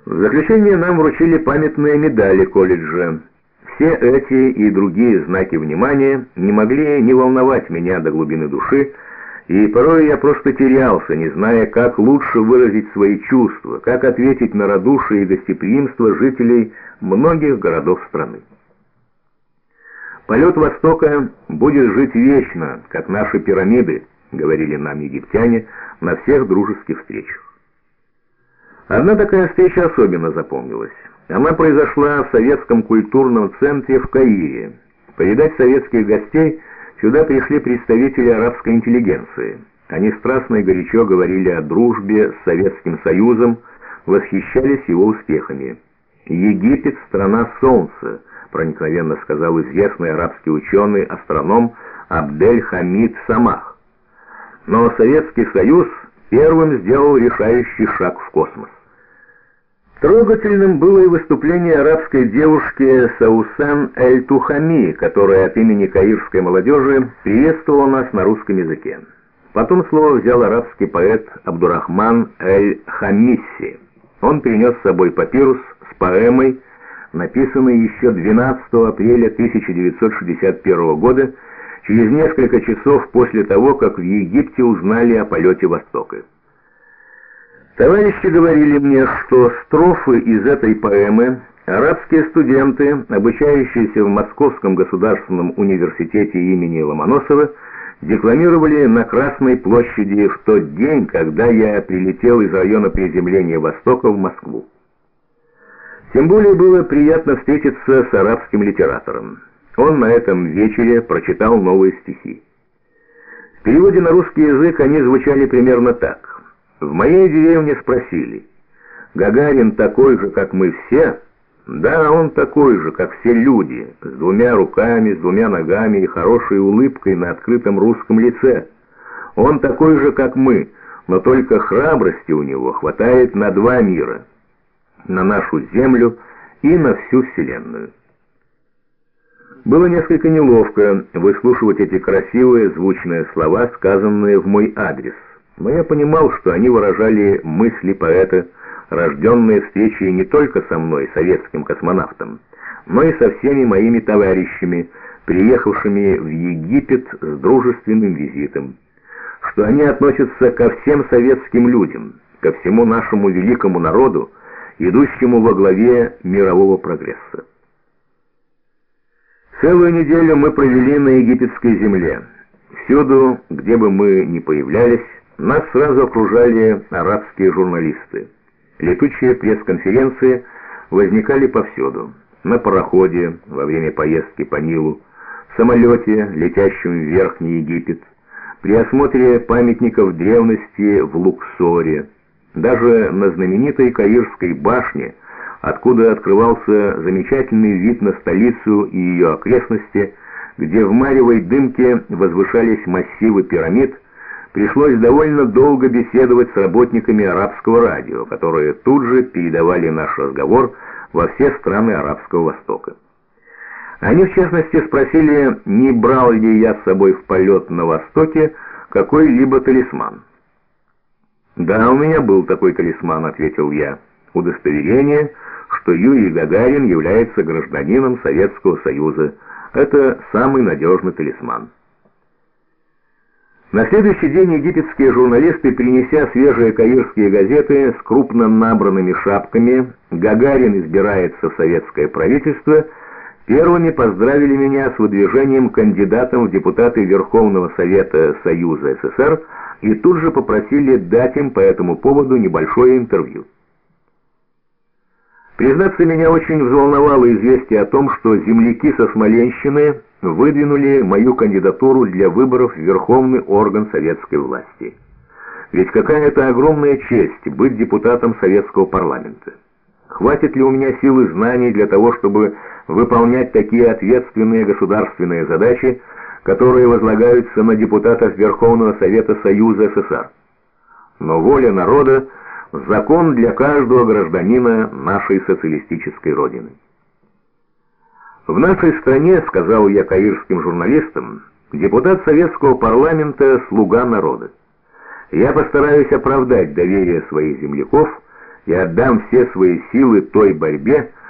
В заключение нам вручили памятные медали колледжа. Все эти и другие знаки внимания не могли не волновать меня до глубины души, и порой я просто терялся, не зная, как лучше выразить свои чувства, как ответить на радушие и гостеприимство жителей многих городов страны. «Полет Востока будет жить вечно, как наши пирамиды», — говорили нам египтяне на всех дружеских встречах. Одна такая встреча особенно запомнилась. Она произошла в советском культурном центре в Каире. Повидать советских гостей сюда пришли представители арабской интеллигенции. Они страстно и горячо говорили о дружбе с Советским Союзом, восхищались его успехами. «Египет — страна солнца», — проникновенно сказал известный арабский ученый-астроном Абдель-Хамид Самах. Но Советский Союз первым сделал решающий шаг в космос. Трогательным было и выступление арабской девушки Саусен Эль-Тухами, которая от имени каирской молодежи приветствовала нас на русском языке. Потом слово взял арабский поэт Абдурахман Эль-Хамисси. Он принес с собой папирус с поэмой, написанной еще 12 апреля 1961 года, через несколько часов после того, как в Египте узнали о полете Востока. Товарищи говорили мне, что строфы из этой поэмы арабские студенты, обучающиеся в Московском государственном университете имени Ломоносова, декламировали на Красной площади в тот день, когда я прилетел из района приземления Востока в Москву. Тем более было приятно встретиться с арабским литератором. Он на этом вечере прочитал новые стихи. В переводе на русский язык они звучали примерно так. В моей деревне спросили: «Гагарин такой же, как мы все?» «Да, он такой же, как все люди, с двумя руками, с двумя ногами и хорошей улыбкой на открытом русском лице. Он такой же, как мы, но только храбрости у него хватает на два мира, на нашу землю и на всю вселенную». Было несколько неловко выслушивать эти красивые звучные слова, сказанные в мой адрес. Но я понимал, что они выражали мысли поэта, рожденные встречей не только со мной, советским космонавтом, но и со всеми моими товарищами, приехавшими в Египет с дружественным визитом, что они относятся ко всем советским людям, ко всему нашему великому народу, идущему во главе мирового прогресса. Целую неделю мы провели на египетской земле. Всюду, где бы мы ни появлялись, нас сразу окружали арабские журналисты. Летучие пресс-конференции возникали повсюду. На пароходе, во время поездки по Нилу, в самолете, летящем в Верхний Египет, при осмотре памятников древности в Луксоре, даже на знаменитой Каирской башне, откуда открывался замечательный вид на столицу и ее окрестности, где в маревой дымке возвышались массивы пирамид, пришлось довольно долго беседовать с работниками арабского радио, которые тут же передавали наш разговор во все страны Арабского Востока. Они, в частности, спросили, не брал ли я с собой в полет на Востоке какой-либо талисман. «Да, у меня был такой талисман», — ответил я. «Удостоверение, что Юрий Гагарин является гражданином Советского Союза. Это самый надежный талисман». На следующий день египетские журналисты, принеся свежие каирские газеты с крупно набранными шапками «Гагарин избирается в советское правительство», первыми поздравили меня с выдвижением кандидатом в депутаты Верховного Совета Союза СССР и тут же попросили дать им по этому поводу небольшое интервью. Признаться, меня очень взволновало известие о том, что земляки со Смоленщины выдвинули мою кандидатуру для выборов в верховный орган советской власти. Ведь какая это огромная честь быть депутатом советского парламента. Хватит ли у меня сил и знаний для того, чтобы выполнять такие ответственные государственные задачи, которые возлагаются на депутатов Верховного Совета Союза СССР? Но воля народа — закон для каждого гражданина нашей социалистической родины. В нашей стране, сказал я каирским журналистам, депутат советского парламента — слуга народа. Я постараюсь оправдать доверие своих земляков и отдам все свои силы той борьбе,